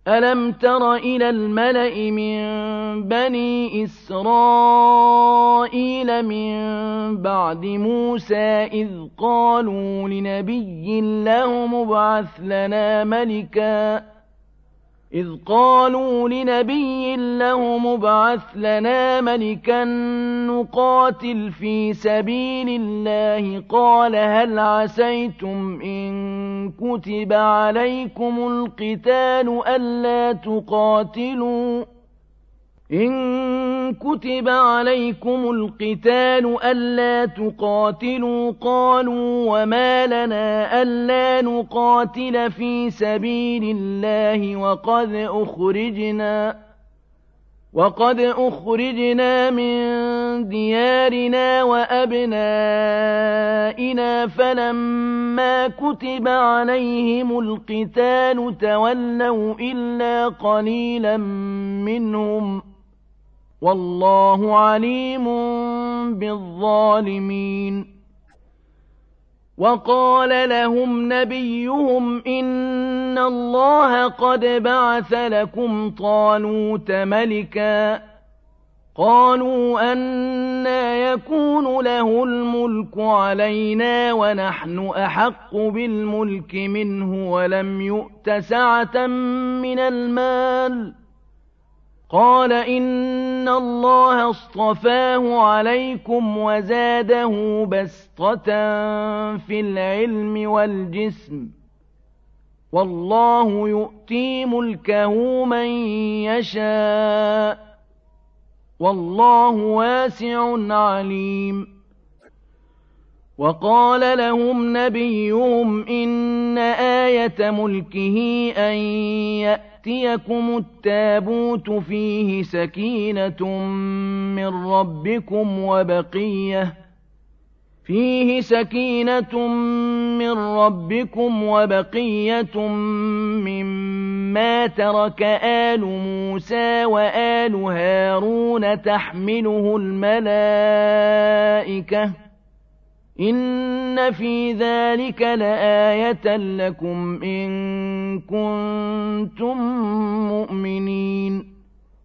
أَلَمْ تَرَ إِلَى الْمَلَإِ مِن بَنِي إِسْرَائِيلَ مِن بَعْدِ مُوسَىٰ إِذْ قَالُوا لِنَبِيٍّ لَّهُ مُبْعَثْ لَنَا مَلِكًا نُّقَاتِلْ فِي سَبِيلِ اللَّهِ قَالَ هَلْ عَسَيْتُمْ إِن كُتِبَ عَلَيْكُمُ الْقِتَالُ أَلَّا تُقَاتِلُوا ۖ قَالُوا وَمَا لَنَا أَلَّا نُقَاتِلَ فِي سَبِيلِ اللَّهِ وَقَدْ أُخْرِجْنَا مِن دِيَارِنَا وَأَبْنَائِنَا فَلَمَّا كُتِبَ عَلَيْهِمُ الْقِتَالُ تَوَلَّوْا إِلَّا قَلِيلًا مِّنْهُمْ ۗ وَاللَّهُ عَلِيمٌ بِالظَّالِمِينَ وَقَالَ لَهُمْ نَبِيُّهُمْ إِنَّ اللَّهَ قَدْ بَعَثَ لَكُمْ طَالُوتَ مَلِكًا ۚ قَالُوا أَنَّىٰ يَكُونُ لَهُ الْمُلْكُ عَلَيْنَا وَنَحْنُ أَحَقُّ بِالْمُلْكِ مِنْهُ وَلَمْ يُؤْتَ سَعَةً مِّنَ الْمَالِ ۚ قَالَ إِنَّ اللَّهَ اصْطَفَاهُ عَلَيْكُمْ وَزَادَهُ بَسْطَةً فِي الْعِلْمِ وَالْجِسْمِ ۖ وَاللَّهُ يُؤْتِي مُلْكَهُ مَن يَشَاءُ ۚ وَاللَّهُ وَاسِعٌ عَلِيمٌ وَقَالَ لَهُمْ نَبِيُّهُمْ إِنَّ آيَةَ مُلْكِهِ أَن يَأْتِيَكُمُ التَّابُوتُ فِيهِ سَكِينَةٌ مِّن رَّبِّكُمْ وَبَقِيَّةٌ مِّمَّا تَرَكَ آلُ مُوسَىٰ وَآلُ هَارُونَ تَحْمِلُهُ الْمَلَائِكَةُ ۚ إِنَّ فِي ذَٰلِكَ لَآيَةً لَّكُمْ إِن كُنتُم مُّؤْمِنِينَ